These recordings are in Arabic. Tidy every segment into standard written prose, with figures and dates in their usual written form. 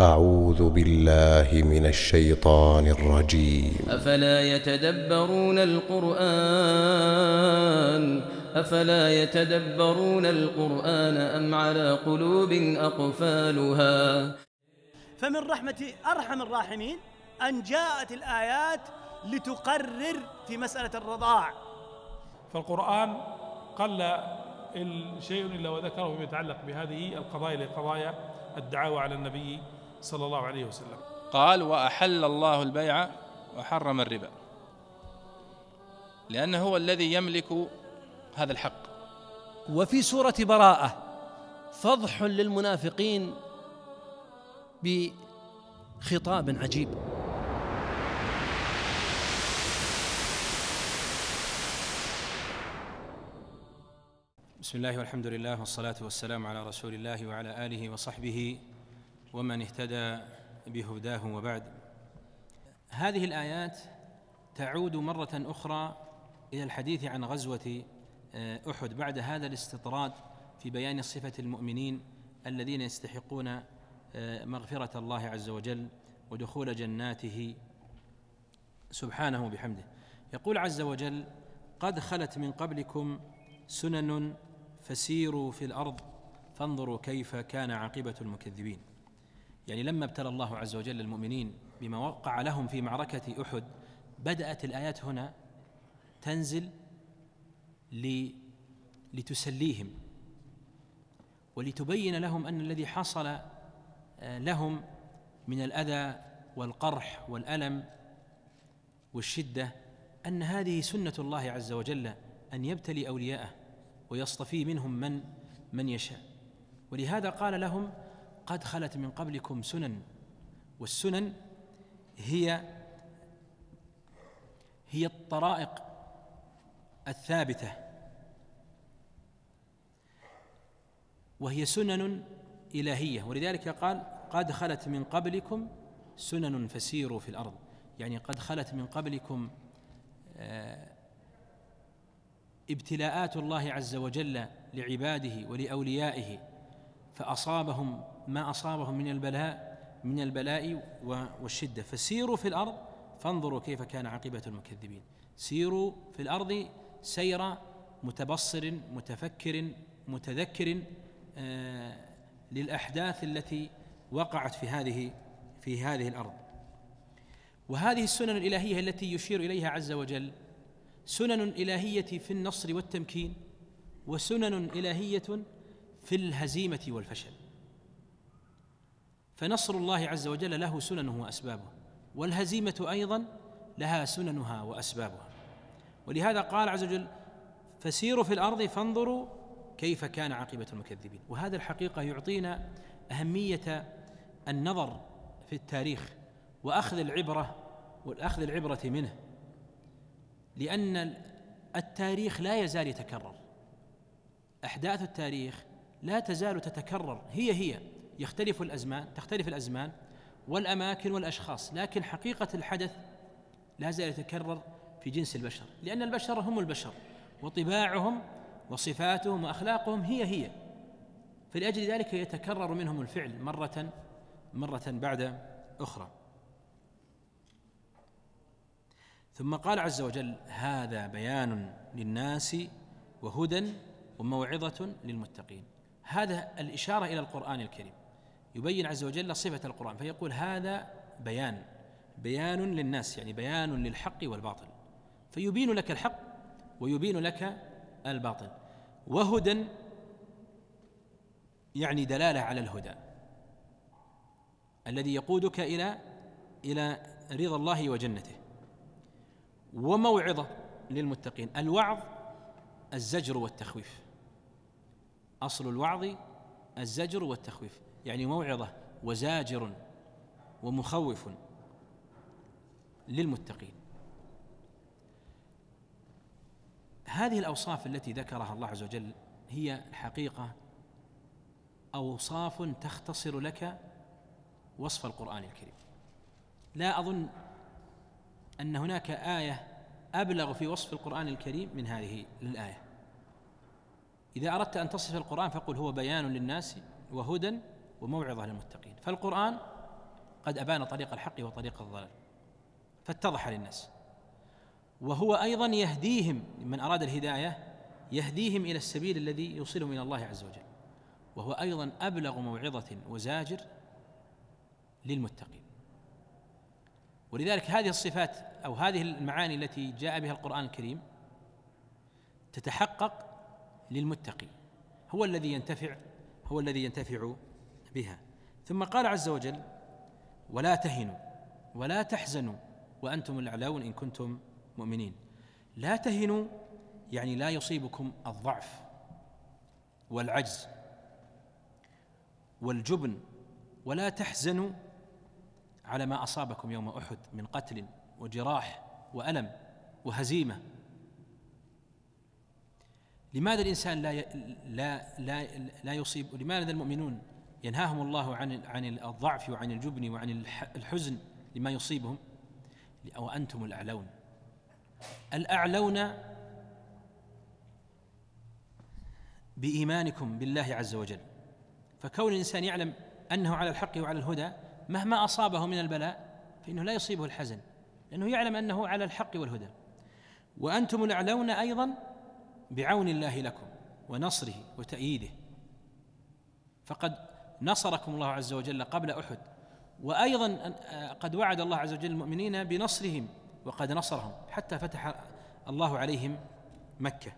أعوذ بالله من الشيطان الرجيم. أفلا يتدبرون القرآن أم على قلوب أقفالها. فمن رحمة أرحم الراحمين أن جاءت الآيات لتقرر في مسألة الرضاع. فالقرآن قل شيء إلا وذكره فيما يتعلق بهذه القضايا لقضايا الدعاوى على النبي صلى الله عليه وسلم. قال: وأحل الله البيع وحرم الربا، لأنه هو الذي يملك هذا الحق. وفي سورة براءة فضح للمنافقين بخطاب عجيب. بسم الله والحمد لله والصلاة والسلام على رسول الله وعلى آله وصحبه ومن اهتدى بهداه، وبعد. هذه الآيات تعود مرة أخرى إلى الحديث عن غزوة أحد بعد هذا الاستطراد في بيان صفة المؤمنين الذين يستحقون مغفرة الله عز وجل ودخول جناته سبحانه وبحمده. يقول عز وجل: قد خلت من قبلكم سنن فسيروا في الأرض فانظروا كيف كان عاقبة المكذبين. يعني لما ابتلى الله عز وجل المؤمنين بما وقع لهم في معركة أحد، بدأت الآيات هنا تنزل لتسليهم ولتبين لهم أن الذي حصل لهم من الأذى والقرح والألم والشدة أن هذه سنة الله عز وجل، أن يبتلي أولياءه ويصطفي منهم من يشاء. ولهذا قال لهم: قد خلت من قبلكم سنن. والسنن هي الطرائق الثابتة، وهي سنن إلهية. ولذلك قال: قد خلت من قبلكم سنن فسيروا في الأرض، يعني قد خلت من قبلكم ابتلاءات الله عز وجل لعباده ولأوليائه، فأصابهم ما أصابهم من البلاء والشدة. فسيروا في الأرض فانظروا كيف كان عاقبة المكذبين. سيروا في الأرض سير متبصر متفكر متذكر للأحداث التي وقعت في هذه الأرض. وهذه السنن الإلهية التي يشير إليها عز وجل سنن إلهية في النصر والتمكين، وسنن إلهية في الهزيمة والفشل. فنصر الله عز وجل له سننه وأسبابه، والهزيمة أيضا لها سننها وأسبابها. ولهذا قال عز وجل: فسيروا في الأرض فانظروا كيف كان عاقبة المكذبين. وهذا الحقيقة يعطينا أهمية النظر في التاريخ وأخذ العبرة منه، لأن التاريخ لا يزال يتكرر، أحداث التاريخ لا تزال تتكرر، هي تختلف الأزمان والأماكن والأشخاص، لكن حقيقة الحدث لا زال يتكرر في جنس البشر، لأن البشر هم البشر، وطباعهم وصفاتهم وأخلاقهم هي، فلأجل ذلك يتكرر منهم الفعل مرة بعد أخرى. ثم قال عز وجل: هذا بيان للناس وهدى وموعظة للمتقين. هذا الإشارة إلى القرآن الكريم، يبين عز وجل صفة القرآن، فيقول: هذا بيان للناس، يعني بيان للحق والباطل، فيبين لك الحق ويبين لك الباطل. وهدى يعني دلالة على الهدى الذي يقودك إلى رضا الله وجنته. وموعظة للمتقين، الوعظ الزجر والتخويف، أصل الوعظ الزجر والتخويف، يعني موعظة وزاجر ومخوف للمتقين. هذه الأوصاف التي ذكرها الله عز وجل هي الحقيقة أوصاف تختصر لك وصف القرآن الكريم. لا أظن أن هناك آية أبلغ في وصف القرآن الكريم من هذه الآية. إذا أردت أن تصف القرآن فقل: هو بيان للناس وهدى وموعظة للمتقين. فالقرآن قد أبان طريق الحق وطريق الضلال فاتضح للناس. وهو أيضا يهديهم، من أراد الهداية يهديهم إلى السبيل الذي يوصلهم إلى الله عز وجل، وهو أيضا أبلغ موعظة وزاجر للمتقين. ولذلك هذه الصفات أو هذه المعاني التي جاء بها القرآن الكريم تتحقق للمتقي، هو الذي ينتفع بها. ثم قال عز وجل: ولا تهنوا ولا تحزنوا وأنتم الأعلون إن كنتم مؤمنين. لا تهنوا يعني لا يصيبكم الضعف والعجز والجبن، ولا تحزنوا على ما أصابكم يوم أحد من قتل وجراح وألم وهزيمة. لماذا الإنسان لا يصيب؟ لماذا المؤمنون ينهاهم الله عن الضعف وعن الجبن وعن الحزن لما يصيبهم؟ وأنتم الأعلون. الأعلون بإيمانكم بالله عز وجل، فكون الإنسان يعلم أنه على الحق وعلى الهدى مهما أصابه من البلاء فإنه لا يصيبه الحزن، لأنه يعلم أنه على الحق والهدى. وأنتم الأعلون أيضا بعون الله لكم ونصره وتأييده، فقد نصركم الله عز وجل قبل أحد، وأيضا قد وعد الله عز وجل المؤمنين بنصرهم وقد نصرهم حتى فتح الله عليهم مكة.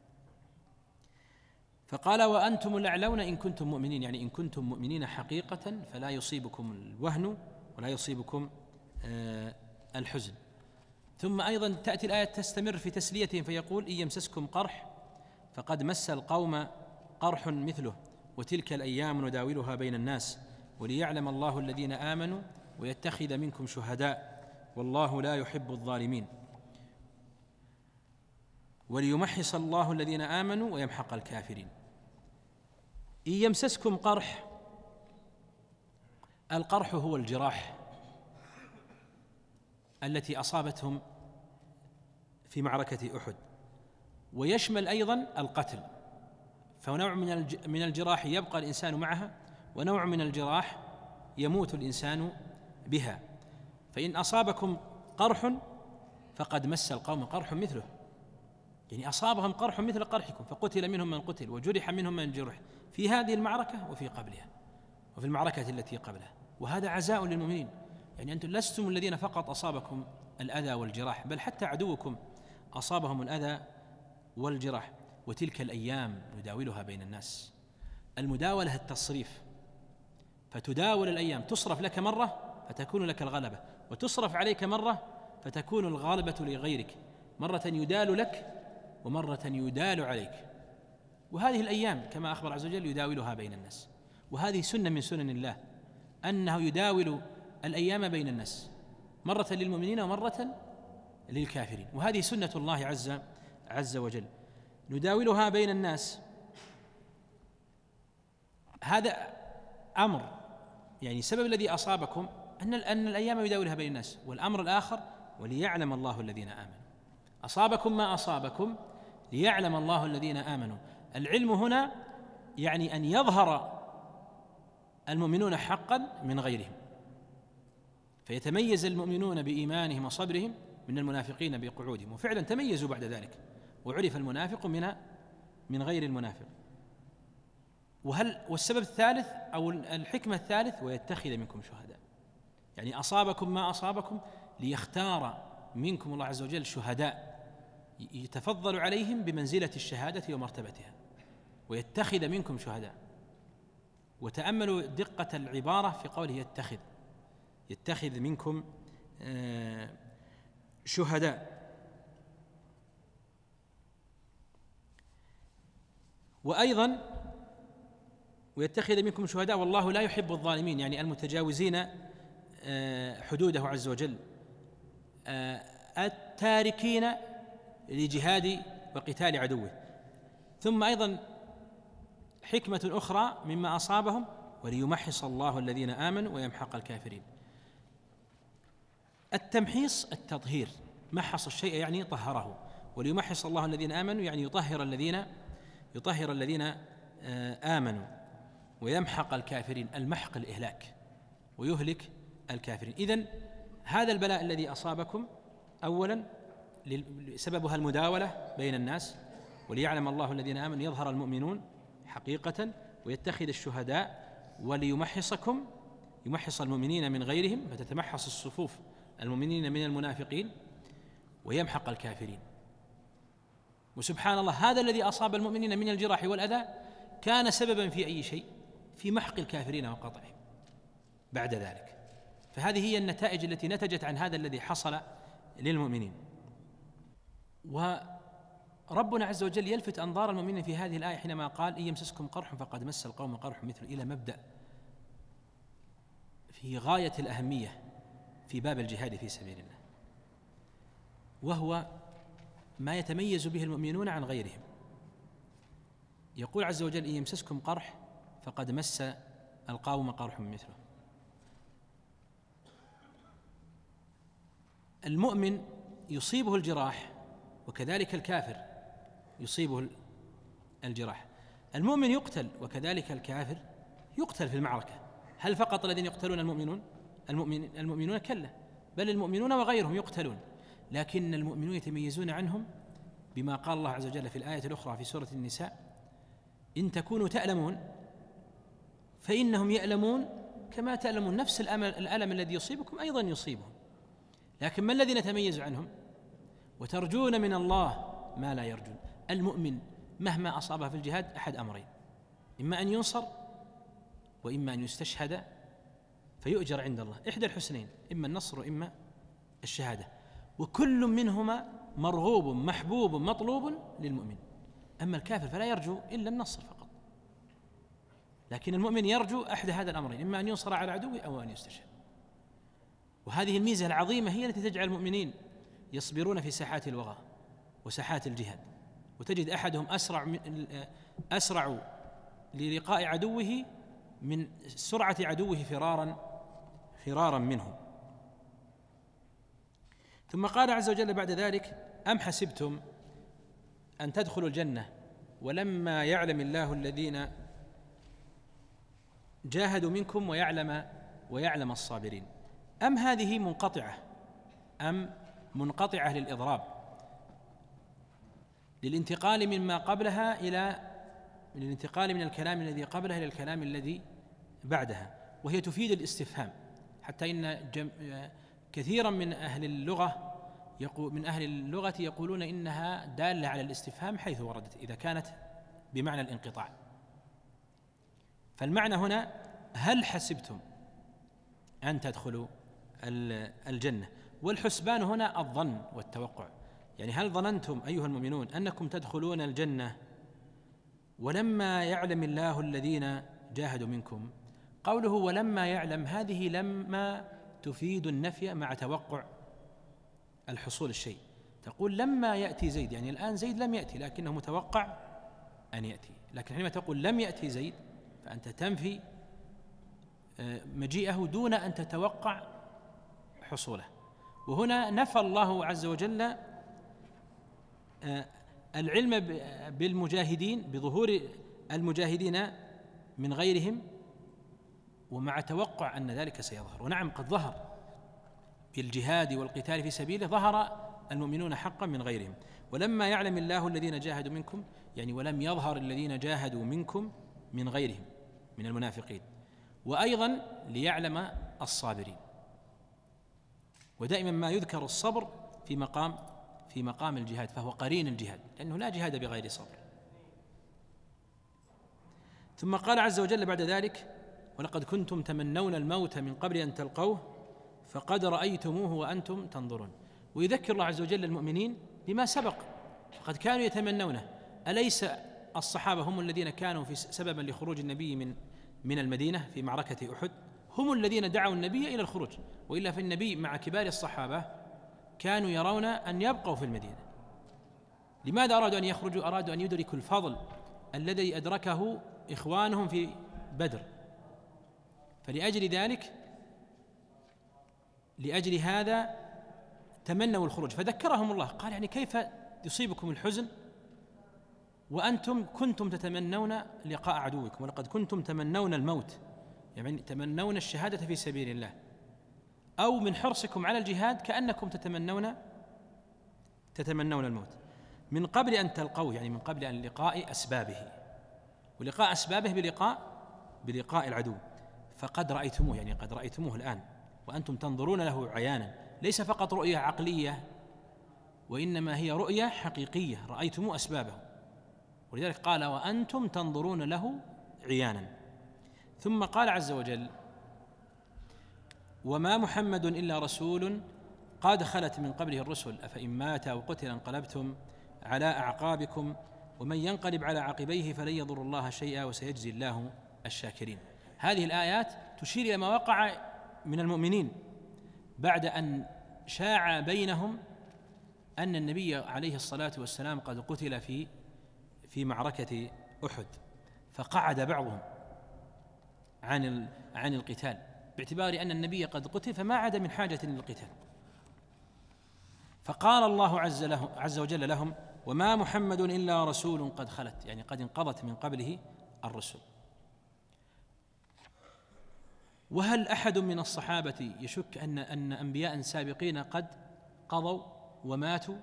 فقال: وأنتم الأعلون إن كنتم مؤمنين، يعني إن كنتم مؤمنين حقيقة فلا يصيبكم الوهن ولا يصيبكم الحزن. ثم أيضا تأتي الآية تستمر في تسليتهم فيقول: إن يمسسكم قرح فقد مس القوم قرح مثله وتلك الأيام نداولها بين الناس وليعلم الله الذين آمنوا ويتخذ منكم شهداء والله لا يحب الظالمين وليمحص الله الذين آمنوا ويمحق الكافرين. إن يمسسكم قرح، القرح هو الجراح التي أصابتهم في معركة أحد، ويشمل أيضا القتل، فنوع من الجراح يبقى الإنسان معها، ونوع من الجراح يموت الإنسان بها. فإن أصابكم قرح فقد مس القوم قرح مثله، يعني أصابهم قرح مثل قرحكم، فقتل منهم من قتل وجرح منهم من جرح في هذه المعركة وفي قبلها وفي المعركة التي قبلها. وهذا عزاء للمؤمنين، يعني أنتم لستم الذين فقط أصابكم الأذى والجراح، بل حتى عدوكم أصابهم الأذى والجراح. وتلك الأيام نداولها بين الناس. المداولة التصريف، فتداول الأيام، تصرف لك مرة فتكون لك الغلبة، وتصرف عليك مرة فتكون الغالبة لغيرك، مرة يدال لك ومرة يدال عليك. وهذه الأيام كما أخبر عز وجل يداولها بين الناس، وهذه سنة من سنن الله أنه يداول الأيام بين الناس، مرة للمؤمنين ومرة للكافرين، وهذه سنة الله عز وجل، نداولها بين الناس. هذا أمر، يعني السبب الذي أصابكم أن الأيام يداولها بين الناس. والأمر الآخر: وليعلم الله الذين آمنوا. أصابكم ما أصابكم ليعلم الله الذين آمنوا. العلم هنا يعني أن يظهر المؤمنون حقا من غيرهم، فيتميز المؤمنون بإيمانهم وصبرهم من المنافقين بقعودهم، وفعلا تميزوا بعد ذلك، وعرف المنافق من غير المنافق. والسبب الثالث أو الحكمة الثالث: ويتخذ منكم شهداء، يعني أصابكم ما أصابكم ليختار منكم الله عز وجل شهداء يتفضل عليهم بمنزلة الشهادة ومرتبتها، ويتخذ منكم شهداء. وتأملوا دقة العبارة في قوله يتخذ منكم شهداء. وأيضا ويتخذ منكم شهداء والله لا يحب الظالمين، يعني المتجاوزين حدوده عز وجل، التاركين لجهاد وقتال عدوه. ثم أيضا حكمة أخرى مما أصابهم: وليمحص الله الذين آمنوا ويمحق الكافرين. التمحيص التطهير، محص الشيء يعني طهره، وليمحص الله الذين آمنوا يعني يطهر الذين آمنوا، ويمحق الكافرين، المحق الإهلاك، ويهلك الكافرين. إذن هذا البلاء الذي أصابكم أولا سببها المداولة بين الناس، وليعلم الله الذين آمنوا يظهر المؤمنون حقيقة ويتخذ الشهداء، وليمحصكم يمحص المؤمنين من غيرهم، فتتمحص الصفوف المؤمنين من المنافقين ويمحق الكافرين. وسبحان الله هذا الذي أصاب المؤمنين من الجراح والأذى كان سببا في أي شيء؟ في محق الكافرين وقطعهم بعد ذلك. فهذه هي النتائج التي نتجت عن هذا الذي حصل للمؤمنين. وربنا عز وجل يلفت أنظار المؤمنين في هذه الآية حينما قال: إن يمسسكم قرح فقد مس القوم قرح مثله، إلى مبدأ في غاية الأهمية في باب الجهاد في سبيل الله، وهو ما يتميز به المؤمنون عن غيرهم. يقول عز وجل: إن يمسسكم قرح فقد مس القوم قرح مثله. المؤمن يصيبه الجراح وكذلك الكافر يصيبه الجراح. المؤمن يقتل وكذلك الكافر يقتل في المعركة. هل فقط الذين يقتلون المؤمنون؟ كلا، بل المؤمنون وغيرهم يقتلون، لكن المؤمنون يتميزون عنهم بما قال الله عز وجل في الآية الأخرى في سورة النساء: إن تكونوا تألمون فإنهم يألمون كما تألمون، نفس الألم الذي يصيبكم أيضا يصيبهم. لكن ما الذي نتميز عنهم؟ وترجون من الله ما لا يرجون. المؤمن مهما أصابه في الجهاد أحد أمرين: إما أن ينصر وإما أن يستشهد فيؤجر عند الله، إحدى الحسنين، إما النصر وإما الشهادة، وكل منهما مرغوب محبوب مطلوب للمؤمن. أما الكافر فلا يرجو إلا النصر فقط، لكن المؤمن يرجو أحد هذا الأمرين: إما أن ينصر على عدوه أو أن يستشهد. وهذه الميزة العظيمة هي التي تجعل المؤمنين يصبرون في ساحات الوغى وساحات الجهاد، وتجد أحدهم أسرع للقاء عدوه من سرعة عدوه فرارا منه. ثم قال عز وجل بعد ذلك: أم حسبتم أن تدخلوا الجنة ولما يعلم الله الذين جاهدوا منكم ويعلم الصابرين. أم هذه منقطعة، أم منقطعة للإضراب، للانتقال مما قبلها للانتقال من الكلام الذي قبلها إلى الكلام الذي بعدها، وهي تفيد الاستفهام، حتى إن كثيرا من أهل اللغة يقولون إنها دالة على الاستفهام حيث وردت إذا كانت بمعنى الانقطاع. فالمعنى هنا: هل حسبتم أن تدخلوا الجنة؟ والحسبان هنا الظن والتوقع، يعني هل ظننتم أيها المؤمنون أنكم تدخلون الجنة ولما يعلم الله الذين جاهدوا منكم؟ قوله ولما يعلم، هذه لما تفيد النفي مع توقع الحصول الشيء. تقول لما يأتي زيد، يعني الآن زيد لم يأتي لكنه متوقع أن يأتي، لكن حينما تقول لم يأتي زيد فأنت تنفي مجيئه دون أن تتوقع حصوله. وهنا نفى الله عز وجل العلم بالمجاهدين، بظهور المجاهدين من غيرهم، ومع توقع أن ذلك سيظهر. ونعم قد ظهر بالجهاد والقتال في سبيله، ظهر المؤمنون حقا من غيرهم. ولما يعلم الله الذين جاهدوا منكم، يعني ولم يظهر الذين جاهدوا منكم من غيرهم من المنافقين. وأيضا ليعلم الصابرين. ودائما ما يذكر الصبر في مقام الجهاد، فهو قرين الجهاد، لأنه لا جهاد بغير صبر. ثم قال عز وجل بعد ذلك: ولقد كنتم تمنون الموت من قبل أن تلقوه فقد رأيتموه وأنتم تنظرون. ويذكر الله عز وجل المؤمنين بما سبق، فقد كانوا يتمنونه. أليس الصحابة هم الذين كانوا في سببا لخروج النبي من المدينة في معركة أحد؟ هم الذين دعوا النبي إلى الخروج، وإلا فالنبي مع كبار الصحابة كانوا يرون أن يبقوا في المدينة. لماذا أرادوا أن يخرجوا؟ أرادوا أن يدركوا الفضل الذي أدركه إخوانهم في بدر، فلأجل ذلك لأجل هذا تمنوا الخروج. فذكرهم الله، قال: يعني كيف يصيبكم الحزن وأنتم كنتم تتمنون لقاء عدوكم، ولقد كنتم تمنون الموت، يعني تمنون الشهادة في سبيل الله. أو من حرصكم على الجهاد كأنكم تتمنون الموت من قبل أن تلقوه، يعني من قبل أن لقاء أسبابه، ولقاء أسبابه بلقاء العدو، فقد رأيتموه، يعني قد رأيتموه الآن وأنتم تنظرون له عيانا، ليس فقط رؤية عقلية وإنما هي رؤية حقيقية، رأيتموه أسبابه، ولذلك قال وأنتم تنظرون له عيانا. ثم قال عز وجل وما محمد إلا رسول قد خلت من قبله الرسل أفإن مات أو قتل انقلبتم على أعقابكم ومن ينقلب على عقبيه فلن يضر الله شيئا وسيجزي الله الشاكرين. هذه الآيات تشير إلى ما وقع من المؤمنين بعد أن شاع بينهم أن النبي عليه الصلاة والسلام قد قتل في معركة أحد، فقعد بعضهم عن القتال باعتبار أن النبي قد قتل فما عاد من حاجة للقتال. فقال الله عز وجل لهم وما محمد إلا رسول قد خلت، يعني قد انقضت من قبله الرسل. وهل أحد من الصحابة يشك أن أنبياء سابقين قد قضوا وماتوا؟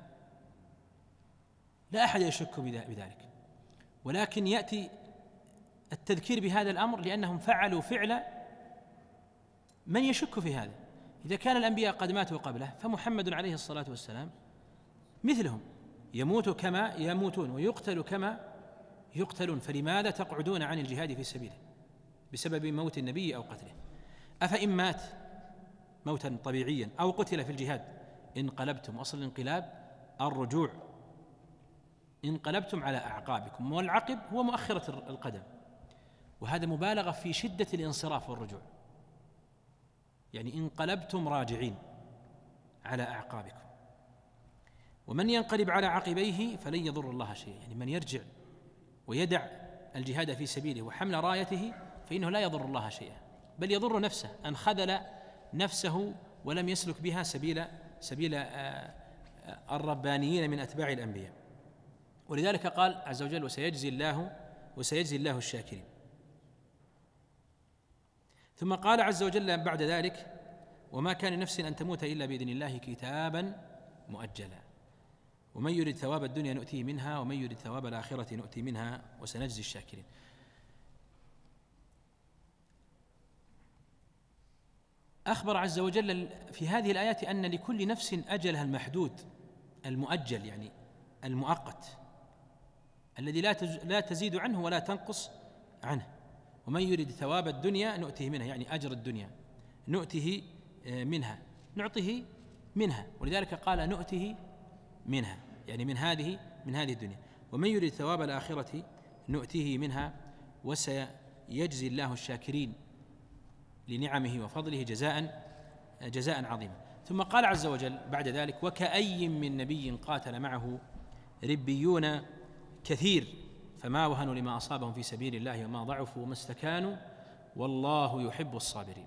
لا أحد يشك بذلك، ولكن يأتي التذكير بهذا الأمر لأنهم فعلوا فعل من يشك في هذا. إذا كان الأنبياء قد ماتوا قبله فمحمد عليه الصلاة والسلام مثلهم، يموت كما يموتون ويقتل كما يقتلون، فلماذا تقعدون عن الجهاد في سبيله بسبب موت النبي أو قتله؟ أفإن مات موتا طبيعيا أو قتل في الجهاد انقلبتم، أصل الانقلاب الرجوع، انقلبتم على أعقابكم، والعقب هو مؤخرة القدم، وهذا مبالغة في شدة الانصراف والرجوع، يعني انقلبتم راجعين على أعقابكم. ومن ينقلب على عقبيه فلن يضر الله شيئا، يعني من يرجع ويدع الجهاد في سبيله وحمل رايته فإنه لا يضر الله شيئا، بل يضر نفسه أن خذل نفسه ولم يسلك بها سبيل الربانيين من أتباع الأنبياء. ولذلك قال عز وجل وسيجزي الله الشاكرين. ثم قال عز وجل بعد ذلك وما كان نفس أن تموت إلا بإذن الله كتابا مؤجلا ومن يرد ثواب الدنيا نؤتيه منها ومن يرد ثواب الآخرة نؤتي منها وسنجزي الشاكرين. أخبر عز وجل في هذه الآيات أن لكل نفس أجلها المحدود المؤجل، يعني المؤقت الذي لا تزيد عنه ولا تنقص عنه. ومن يريد ثواب الدنيا نؤته منها، يعني أجر الدنيا نؤته منها، نعطيه منها، ولذلك قال نؤته منها، يعني من هذه الدنيا. ومن يريد ثواب الآخرة نؤته منها وسيجزي الله الشاكرين لنعمه وفضله جزاء عظيما. ثم قال عز وجل بعد ذلك وكأي من نبي قاتل معه ربيون كثير فما وهنوا لما أصابهم في سبيل الله وما ضعفوا وما استكانوا والله يحب الصابرين.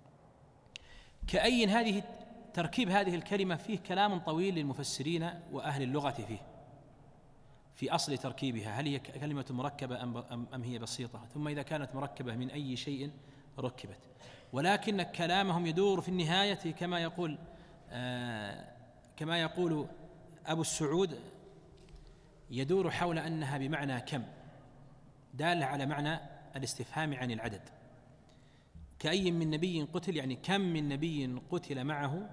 كأي تركيب هذه الكلمة فيه كلام طويل للمفسرين وأهل اللغة في أصل تركيبها، هل هي كلمة مركبة أم هي بسيطة، ثم إذا كانت مركبة من أي شيء ركبت. ولكن كلامهم يدور في النهاية كما يقول أبو السعود يدور حول أنها بمعنى كم، دالة على معنى الاستفهام عن العدد. كأي من نبي قتل، يعني كم من نبي قتل معه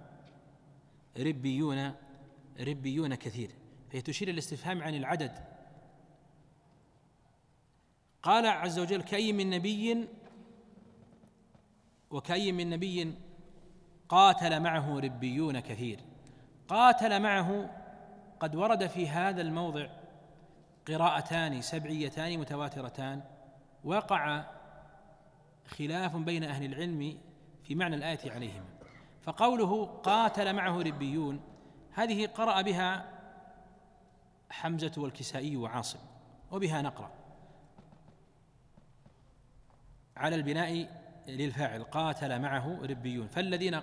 ربيون كثير، فهي تشير الاستفهام عن العدد. قال عز وجل كأي من نبي وكأي من نبي قاتل معه ربيون كثير. قاتل معه قد ورد في هذا الموضع قراءتان سبعيتان متواترتان، وقع خلاف بين أهل العلم في معنى الآية عليهما. فقوله قاتل معه ربيون هذه قرأ بها حمزة والكسائي وعاصم، وبها نقرأ على البناء للفاعل قاتل معه ربيون، فالذين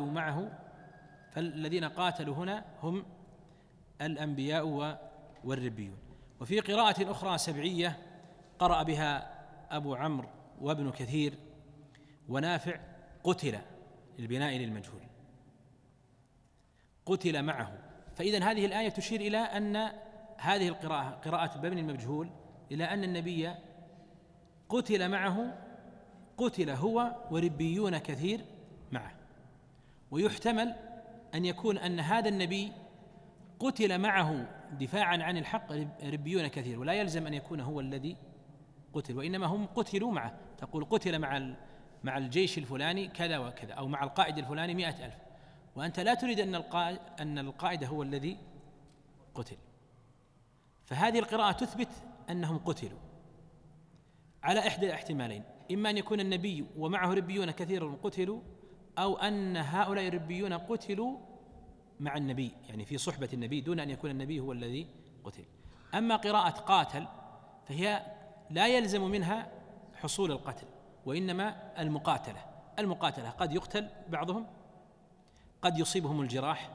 قاتلوا هنا هم الأنبياء والربيون. وفي قراءة أخرى سبعية قرأ بها أبو عمرو وابن كثير ونافع قتل البناء للمجهول. قتل معه. فإذا هذه الآية تشير إلى أن هذه القراءة قراءة بمن المجهول إلى أن النبي قتل معه، قتل هو وربيون كثير معه. ويحتمل أن يكون أن هذا النبي قتل معه دفاعا عن الحق ربيون كثير، ولا يلزم أن يكون هو الذي قتل، وإنما هم قتلوا معه. تقول قتل مع الجيش الفلاني كذا وكذا، أو مع القائد الفلاني 100,000، وأنت لا تريد أن القائد هو الذي قتل. فهذه القراءة تثبت أنهم قتلوا على إحدى الاحتمالين: إما أن يكون النبي ومعه ربيون كثير قتلوا، أو أن هؤلاء الربيون قتلوا مع النبي، يعني في صحبة النبي دون أن يكون النبي هو الذي قتل. أما قراءة قاتل فهي لا يلزم منها حصول القتل، وإنما المقاتلة قد يقتل بعضهم، قد يصيبهم الجراح.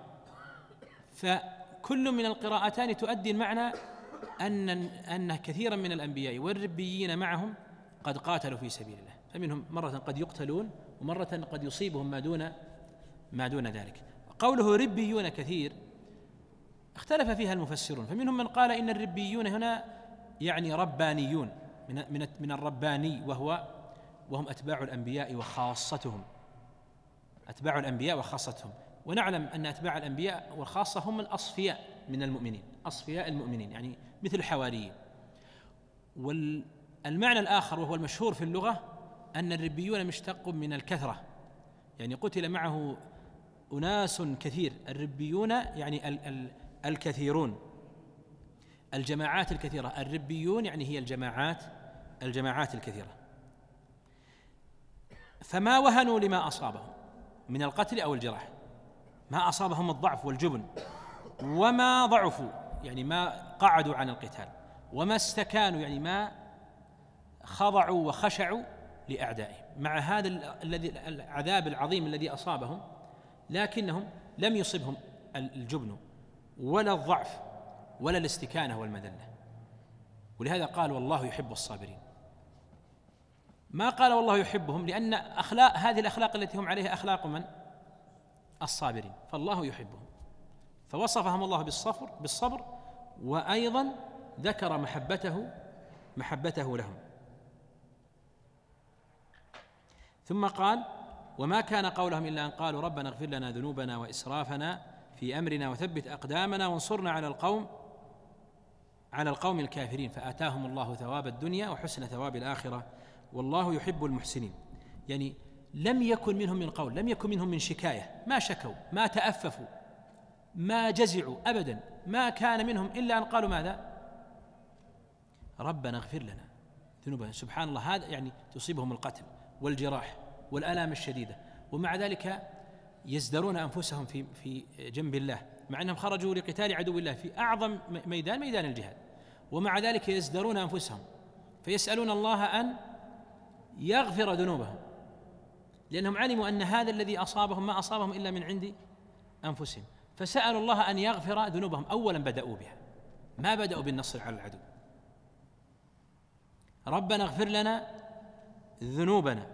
فكل من القراءتان تؤدي المعنى أن كثيرا من الأنبياء والربيين معهم قد قاتلوا في سبيل الله، فمنهم مرة قد يقتلون ومرة قد يصيبهم ما دون ذلك. قوله ربيون كثير اختلف فيها المفسرون، فمنهم من قال إن الربيون هنا يعني ربانيون، من الرباني وهم أتباع الأنبياء وخاصتهم، ونعلم أن أتباع الأنبياء والخاصة هم الأصفياء من المؤمنين، أصفياء المؤمنين، يعني مثل الحواريين. والمعنى الآخر وهو المشهور في اللغة أن الربيون مشتق من الكثرة، يعني قتل معه أناس كثير. الربيون يعني الكثيرون، الجماعات الكثيرة. الربيون يعني هي الجماعات الكثيرة. فما وهنوا لما أصابهم من القتل أو الجراح، ما أصابهم الضعف والجبن، وما ضعفوا يعني ما قعدوا عن القتال، وما استكانوا يعني ما خضعوا وخشعوا لأعدائهم مع هذا العذاب العظيم الذي أصابهم، لكنهم لم يصبهم الجبن ولا الضعف ولا الاستكانة والمذلة. ولهذا قال والله يحب الصابرين. ما قال والله يحبهم لأن هذه الأخلاق التي هم عليها أخلاق من؟ الصابرين، فالله يحبهم، فوصفهم الله بالصبر، وأيضا ذكر محبته لهم. ثم قال وما كان قولهم إلا أن قالوا ربنا اغفر لنا ذنوبنا وإسرافنا في أمرنا وثبت أقدامنا وانصرنا على القوم الكافرين فآتاهم الله ثواب الدنيا وحسن ثواب الآخرة والله يحب المحسنين. يعني لم يكن منهم من قول، لم يكن منهم من شكاية، ما شكوا، ما تأففوا، ما جزعوا أبدا، ما كان منهم إلا أن قالوا ماذا؟ ربنا اغفر لنا ذنوبنا. سبحان الله، هذا يعني تصيبهم القتل والجراح والآلام الشديدة، ومع ذلك يزدرون أنفسهم في جنب الله، مع أنهم خرجوا لقتال عدو الله في أعظم ميدان الجهاد، ومع ذلك يزدرون أنفسهم فيسألون الله أن يغفر ذنوبهم، لأنهم علموا أن هذا الذي أصابهم ما أصابهم إلا من عند أنفسهم، فسألوا الله أن يغفر ذنوبهم. أولا بدأوا بها، ما بدأوا بالنصر على العدو. ربنا اغفر لنا ذنوبنا،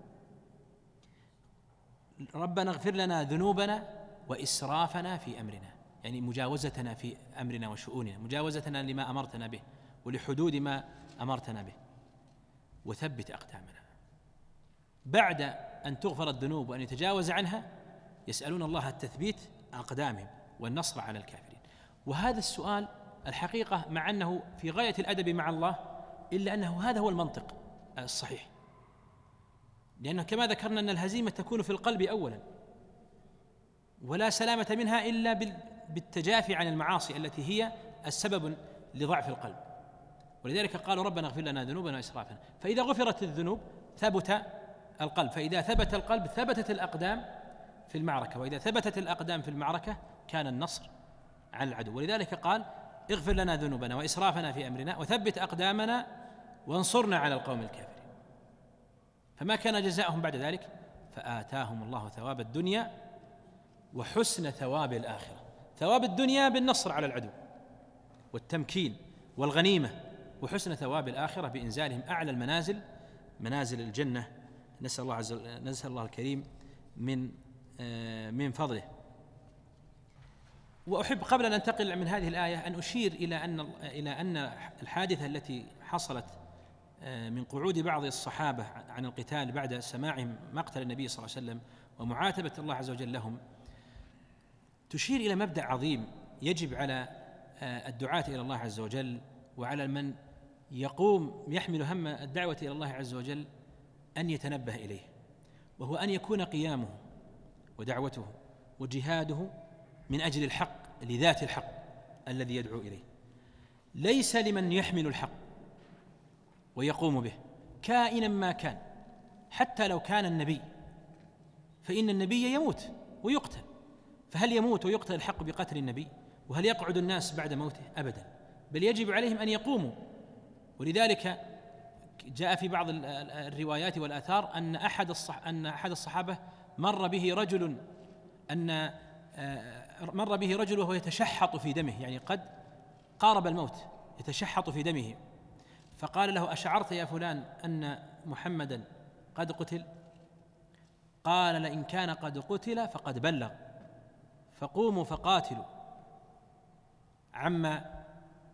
ربنا اغفر لنا ذنوبنا وإسرافنا في أمرنا، يعني مجاوزتنا في أمرنا وشؤوننا، مجاوزتنا لما أمرتنا به ولحدود ما أمرتنا به، وثبت أقدامنا. بعد أن تغفر الذنوب وأن يتجاوز عنها يسألون الله التثبيت أقدامهم والنصر على الكافرين. وهذا السؤال الحقيقة مع أنه في غاية الأدب مع الله، إلا أنه هذا هو المنطق الصحيح، لأنه كما ذكرنا أن الهزيمة تكون في القلب أولا، ولا سلامة منها إلا بالتجافي عن المعاصي التي هي السبب لضعف القلب. ولذلك قالوا ربنا اغفر لنا ذنوبنا وإسرافنا، فإذا غفرت الذنوب ثبت القلب، فإذا ثبت القلب ثبتت الأقدام في المعركة، وإذا ثبتت الأقدام في المعركة كان النصر على العدو. ولذلك قال اغفر لنا ذنوبنا وإسرافنا في أمرنا وثبت أقدامنا وانصرنا على القوم الكافرين. فما كان جزاؤهم بعد ذلك؟ فآتاهم الله ثواب الدنيا وحسن ثواب الآخرة. ثواب الدنيا بالنصر على العدو والتمكين والغنيمة، وحسن ثواب الآخرة بإنزالهم أعلى المنازل، منازل الجنة. نسأل الله الكريم من فضله. وأحب قبل أن أنتقل من هذه الآية أن أشير إلى أن الحادثة التي حصلت من قعود بعض الصحابة عن القتال بعد سماعهم مقتل النبي صلى الله عليه وسلم ومعاتبة الله عز وجل لهم تشير إلى مبدأ عظيم يجب على الدعاة إلى الله عز وجل وعلى من يحمل هم الدعوة إلى الله عز وجل أن يتنبه إليه، وهو أن يكون قيامه ودعوته وجهاده من أجل الحق لذات الحق الذي يدعو إليه، ليس لمن يحمل الحق ويقوم به كائنا ما كان، حتى لو كان النبي، فإن النبي يموت ويقتل، فهل يموت ويقتل الحق بقتل النبي؟ وهل يقعد الناس بعد موته؟ أبدا، بل يجب عليهم أن يقوموا. ولذلك جاء في بعض الروايات والآثار أن أحد الصحابة مر به رجل وهو يتشحط في دمه، يعني قد قارب الموت، يتشحط في دمه، فقال له: أشعرت يا فلان أن محمدا قد قتل؟ قال: لئن كان قد قتل فقد بلغ، فقوموا فقاتلوا عما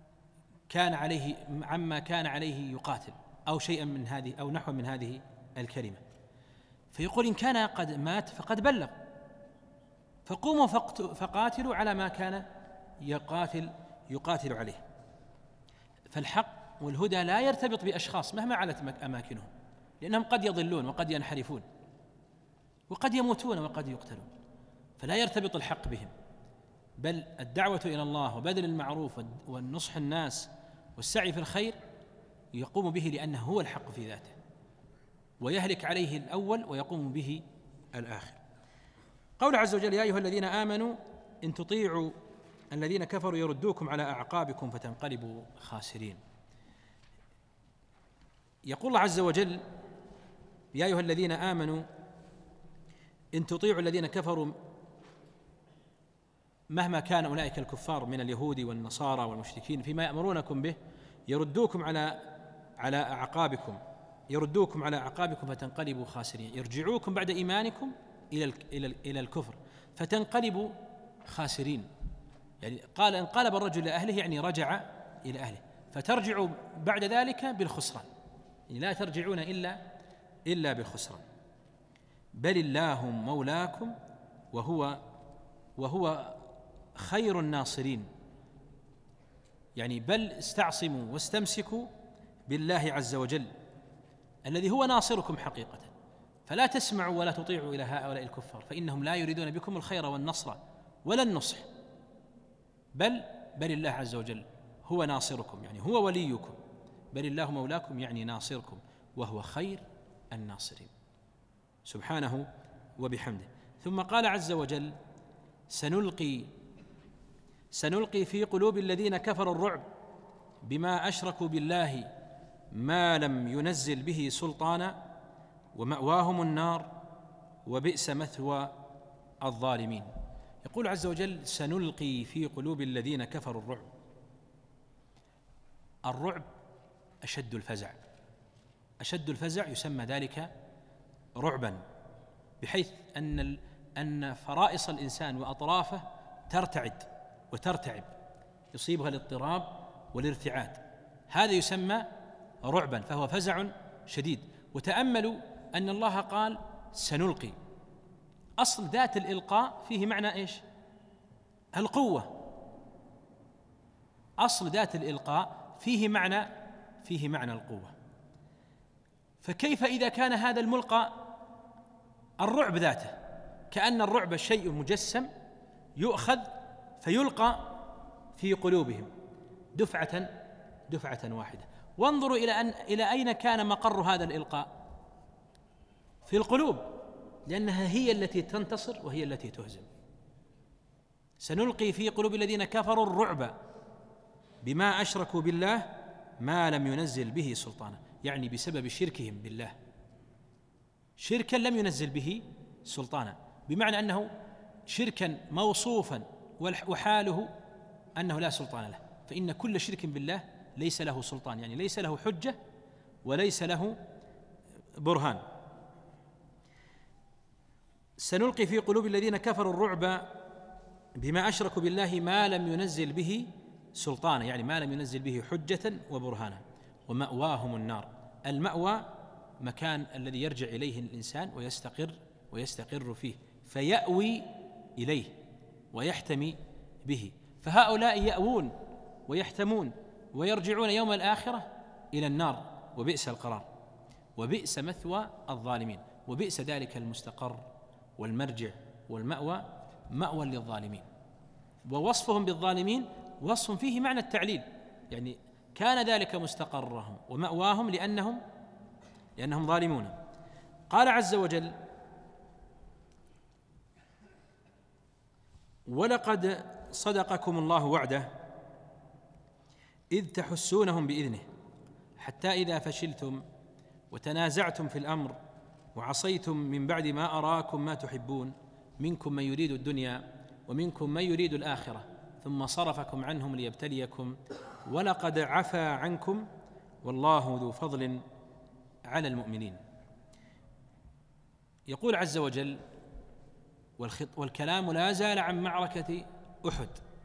كان عليه يقاتل، أو شيئا من هذه أو نحو من هذه الكلمة. فيقول: إن كان قد مات فقد بلغ، فقوموا فقاتلوا على ما كان يقاتل عليه. فالحق والهدى لا يرتبط بأشخاص مهما علت أماكنهم، لأنهم قد يضلون وقد ينحرفون وقد يموتون وقد يقتلون، فلا يرتبط الحق بهم، بل الدعوة إلى الله وبذل المعروف والنصح الناس والسعي في الخير يقوم به لأنه هو الحق في ذاته، ويهلك عليه الأول ويقوم به الآخر. قول عز وجل: يا أيها الذين آمنوا إن تطيعوا الذين كفروا يردوكم على أعقابكم فتنقلبوا خاسرين. يقول الله عز وجل: يا أيها الذين آمنوا إن تطيعوا الذين كفروا، مهما كان أولئك الكفار من اليهود والنصارى والمشركين فيما يأمرونكم به، يردوكم على أعقابكم فتنقلبوا خاسرين، يرجعوكم بعد إيمانكم إلى الكفر فتنقلبوا خاسرين. يعني قال انقلب الرجل إلى أهله، يعني رجع إلى أهله، فترجعوا بعد ذلك بالخسران، يعني لا ترجعون إلا بالخسران. بل الله مولاكم وهو خير الناصرين، يعني بل استعصموا واستمسكوا بالله عز وجل الذي هو ناصركم حقيقة، فلا تسمعوا ولا تطيعوا إلى هؤلاء الكفار، فإنهم لا يريدون بكم الخير والنصر ولا النصح، بل الله عز وجل هو ناصركم، يعني هو وليكم. بل الله مولاكم يعني ناصركم، وهو خير الناصرين سبحانه وبحمده. ثم قال عز وجل: سنلقي في قلوب الذين كفروا الرعب بما أشركوا بالله ما لم ينزل به سلطانا ومأواهم النار وبئس مثوى الظالمين. يقول عز وجل: سنلقي في قلوب الذين كفروا الرعب. الرعب أشد الفزع يسمى ذلك رعبا، بحيث أن فرائص الإنسان وأطرافه ترتعد وترتعب، يصيبها الاضطراب والارتعاد، هذا يسمى رعبا، فهو فزع شديد. وتأملوا أن الله قال سنلقي، أصل ذات الإلقاء فيه معنى إيش؟ القوة، أصل ذات الإلقاء فيه معنى القوة. فكيف إذا كان هذا الملقى الرعب ذاته، كأن الرعب شيء مجسم يؤخذ فيلقى في قلوبهم دفعة واحدة. وانظروا إلى أين كان مقر هذا الإلقاء؟ في القلوب، لأنها هي التي تنتصر وهي التي تهزم. سنلقي في قلوب الذين كفروا الرعب بما أشركوا بالله ما لم ينزل به سلطانا، يعني بسبب شركهم بالله، شركا لم ينزل به سلطانا، بمعنى أنه شركا موصوفا وحاله أنه لا سلطان له، فإن كل شرك بالله ليس له سلطان، يعني ليس له حجة وليس له برهان. سنلقي في قلوب الذين كفروا الرعب بما أشركوا بالله ما لم ينزل به سلطانا، يعني ما لم ينزل به حجة وبرهانا، ومأواهم النار. المأوى مكان الذي يرجع إليه الإنسان ويستقر فيه، فيأوي إليه ويحتمي به. فهؤلاء يأوون ويحتمون ويرجعون يوم الآخرة إلى النار، وبئس القرار وبئس مثوى الظالمين، وبئس ذلك المستقر والمرجع والمأوى، مأوى للظالمين. ووصفهم بالظالمين وصف فيه معنى التعليل، يعني كان ذلك مستقرهم ومأواهم لأنهم ظالمون. قال عز وجل: ولقد صدقكم الله وعده إذ تحسونهم بإذنه حتى إذا فشلتم وتنازعتم في الأمر وعصيتم من بعد ما أراكم ما تحبون منكم من يريد الدنيا ومنكم من يريد الآخرة ثم صرفكم عنهم ليبتليكم ولقد عفا عنكم والله ذو فضل على المؤمنين. يقول عز وجل: والكلام لا زال عن معركة أحد.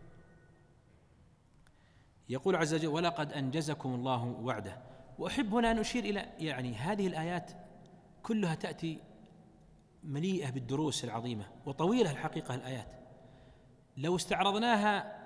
يقول عز وجل: ولقد أنجزكم الله وعده. وأحب هنا أن أشير إلى يعني هذه الآيات كلها تأتي مليئة بالدروس العظيمة وطويلة الحقيقة الآيات. لو استعرضناها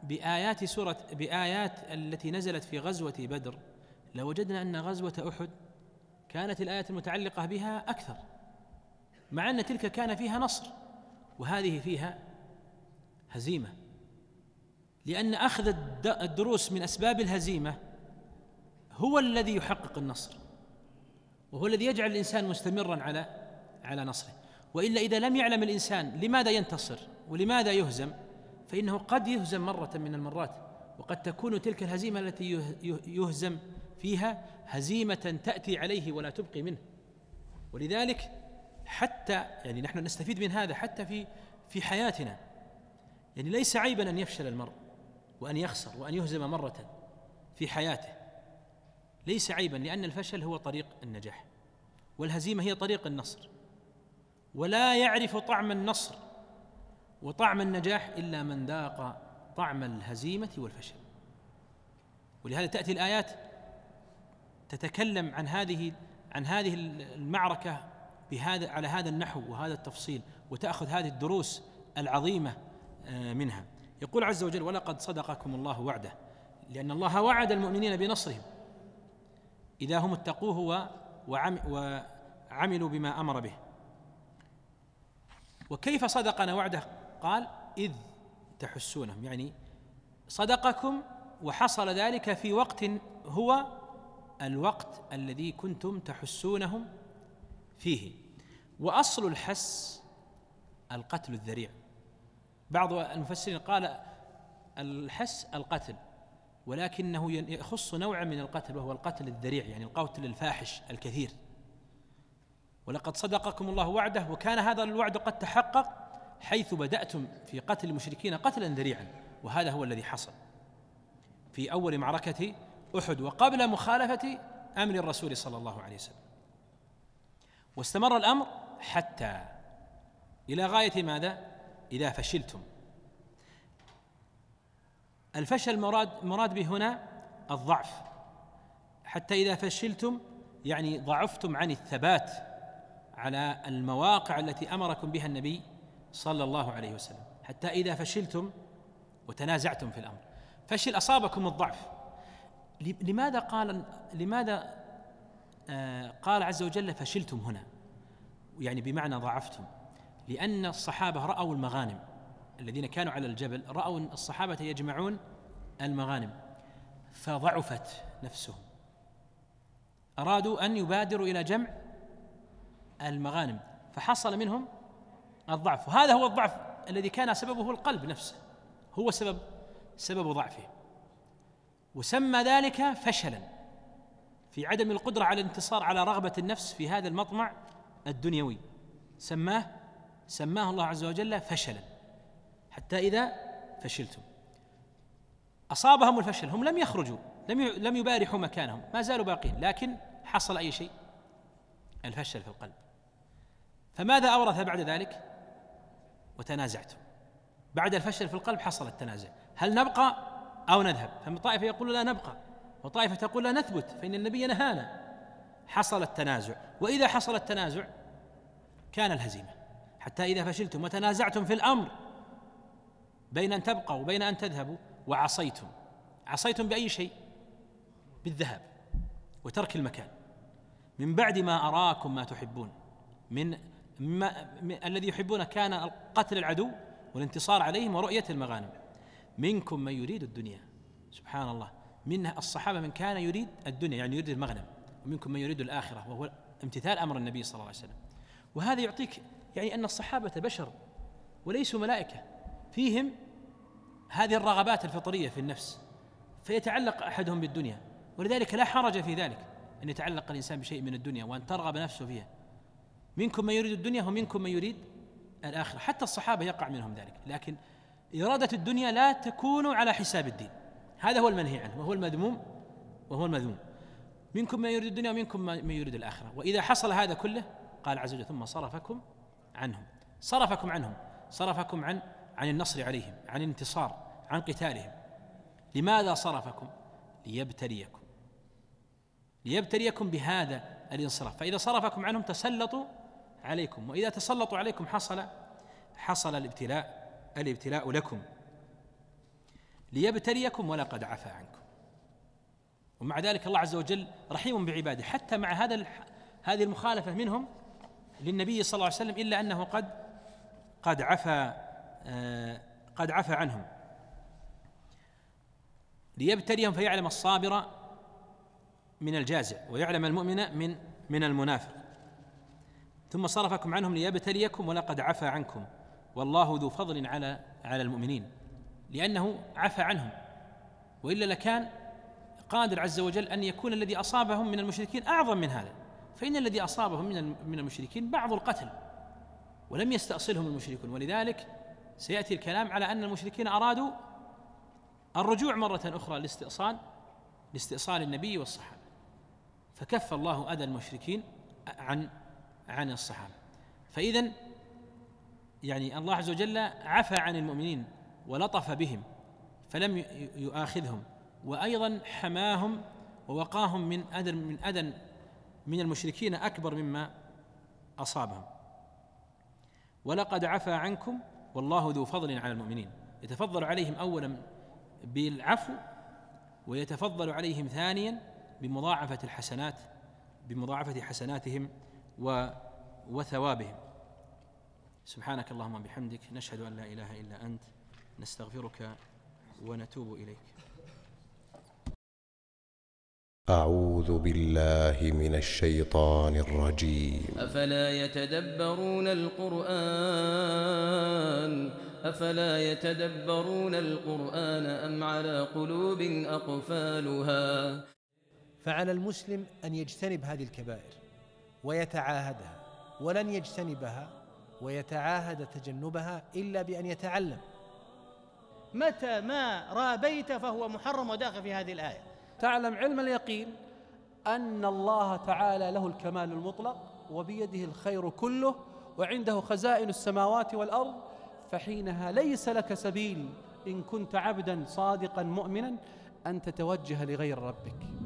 بآيات التي نزلت في غزوة بدر لوجدنا أن غزوة أحد كانت الآيات المتعلقة بها أكثر، مع أن تلك كان فيها نصر وهذه فيها هزيمة، لأن أخذ الدروس من أسباب الهزيمة هو الذي يحقق النصر، وهو الذي يجعل الإنسان مستمرا على نصره. وإلا إذا لم يعلم الإنسان لماذا ينتصر ولماذا يهزم فإنه قد يهزم مرة من المرات، وقد تكون تلك الهزيمة التي يهزم فيها هزيمة تأتي عليه ولا تبقي منه. ولذلك حتى يعني نحن نستفيد من هذا حتى في حياتنا، يعني ليس عيبا أن يفشل المرء وأن يخسر وأن يهزم مرة في حياته، ليس عيبا، لأن الفشل هو طريق النجاح والهزيمة هي طريق النصر، ولا يعرف طعم النصر وطعم النجاح إلا من ذاق طعم الهزيمة والفشل. ولهذا تأتي الآيات تتكلم عن هذه المعركة على هذا النحو وهذا التفصيل، وتأخذ هذه الدروس العظيمة منها. يقول عز وجل: ولقد صدقكم الله وعده، لأن الله وعد المؤمنين بنصرهم إذا هم اتقوه وعملوا بما أمر به. وكيف صدقنا وعده؟ قال: إذ تحسونهم، يعني صدقكم وحصل ذلك في وقت هو الوقت الذي كنتم تحسونهم فيه. وأصل الحس القتل الذريع. بعض المفسرين قال الحس القتل، ولكنه يخص نوعا من القتل وهو القتل الذريع، يعني القتل الفاحش الكثير. ولقد صدقكم الله وعده، وكان هذا الوعد قد تحقق حيث بدأتم في قتل المشركين قتلا ذريعا، وهذا هو الذي حصل في أول معركة أحد وقبل مخالفة أمر الرسول صلى الله عليه وسلم. واستمر الأمر حتى إلى غاية ماذا؟ إذا فشلتم. الفشل مراد به هنا الضعف، حتى إذا فشلتم يعني ضعفتم عن الثبات على المواقع التي أمركم بها النبي صلى الله عليه وسلم، حتى إذا فشلتم وتنازعتم في الأمر. فشل أصابكم الضعف. لماذا قال عز وجل فشلتم هنا، يعني بمعنى ضعفتم؟ لأن الصحابة رأوا المغانم، الذين كانوا على الجبل رأوا الصحابة يجمعون المغانم فضعفت نفسهم، أرادوا أن يبادروا إلى جمع المغانم فحصل منهم الضعف. وهذا هو الضعف الذي كان سببه القلب نفسه، هو سبب ضعفه، وسمى ذلك فشلا في عدم القدرة على الانتصار على رغبة النفس في هذا المطمع الدنيوي. سماه الله عز وجل فشلا، حتى إذا فشلتم. أصابهم الفشل، هم لم يخرجوا، لم يبارحوا مكانهم، ما زالوا باقين، لكن حصل أي شيء؟ الفشل في القلب. فماذا أورث بعد ذلك؟ وتنازعتم. بعد الفشل في القلب حصل التنازع، هل نبقى أو نذهب؟ فطائفة يقول لا نبقى، وطائفة تقول لا نثبت فإن النبي نهانا. حصل التنازع، وإذا حصل التنازع كان الهزيمة، حتى إذا فشلتم وتنازعتم في الأمر بين أن تبقوا وبين أن تذهبوا عصيتم بأي شيء؟ بالذهاب وترك المكان، من بعد ما أراكم ما تحبون. الذي يحبون كان قتل العدو والانتصار عليهم ورؤية المغانم. منكم من يريد الدنيا، سبحان الله، من الصحابة من كان يريد الدنيا يعني يريد المغنم، ومنكم من يريد الآخرة وهو امتثال أمر النبي صلى الله عليه وسلم. وهذا يعطيك يعني أن الصحابة بشر وليسوا ملائكة، فيهم هذه الرغبات الفطرية في النفس، فيتعلق أحدهم بالدنيا، ولذلك لا حرج في ذلك أن يتعلق الإنسان بشيء من الدنيا وأن ترغب نفسه فيها. منكم من يريد الدنيا ومنكم من يريد الآخرة، حتى الصحابة يقع منهم ذلك، لكن إرادة الدنيا لا تكون على حساب الدين، هذا هو المنهي عنه وهو المذموم. منكم من يريد الدنيا ومنكم من يريد الآخرة. وإذا حصل هذا كله قال عز وجل ثم صرفكم عنهم عن النصر عليهم، عن الانتصار، عن قتالهم. لماذا صرفكم؟ ليبتليكم بهذا الانصراف، فإذا صرفكم عنهم تسلطوا عليكم، وإذا تسلطوا عليكم حصل الابتلاء لكم. ليبتليكم ولقد عفا عنكم. ومع ذلك الله عز وجل رحيم بعباده حتى مع هذه المخالفة منهم للنبي صلى الله عليه وسلم، إلا أنه قد عفا عنهم. ليبتليهم فيعلم الصابر من الجازع ويعلم المؤمن من المنافق. ثم صرفكم عنهم ليبتليكم ولقد عفا عنكم والله ذو فضل على المؤمنين، لأنه عفا عنهم، وإلا لكان قادر عز وجل أن يكون الذي أصابهم من المشركين أعظم من هذا، فإن الذي أصابهم من المشركين بعض القتل ولم يستأصلهم المشركون. ولذلك سيأتي الكلام على أن المشركين أرادوا الرجوع مرة أخرى لاستئصال النبي والصحابة، فكف الله أذى المشركين عن الصحابة. فإذن يعني الله عز وجل عفى عن المؤمنين ولطف بهم فلم يؤاخذهم، وأيضا حماهم ووقاهم من أذى من المشركين أكبر مما أصابهم. ولقد عفا عنكم والله ذو فضل على المؤمنين، يتفضل عليهم أولا بالعفو، ويتفضل عليهم ثانيا بمضاعفة حسناتهم وثوابهم. سبحانك اللهم وبحمدك، نشهد أن لا إله إلا أنت، نستغفرك ونتوب إليك. أعوذ بالله من الشيطان الرجيم. أفلا يتدبرون القرآن أم على قلوب أقفالها. فعلى المسلم أن يجتنب هذه الكبائر ويتعاهدها، ولن يجتنبها ويتعاهد تجنبها إلا بأن يتعلم. متى ما رابيت فهو محرم وداخل في هذه الآية. تعلم علم اليقين أن الله تعالى له الكمال المطلق وبيده الخير كله وعنده خزائن السماوات والأرض، فحينها ليس لك سبيل إن كنت عبدا صادقا مؤمنا أن تتوجه لغير ربك.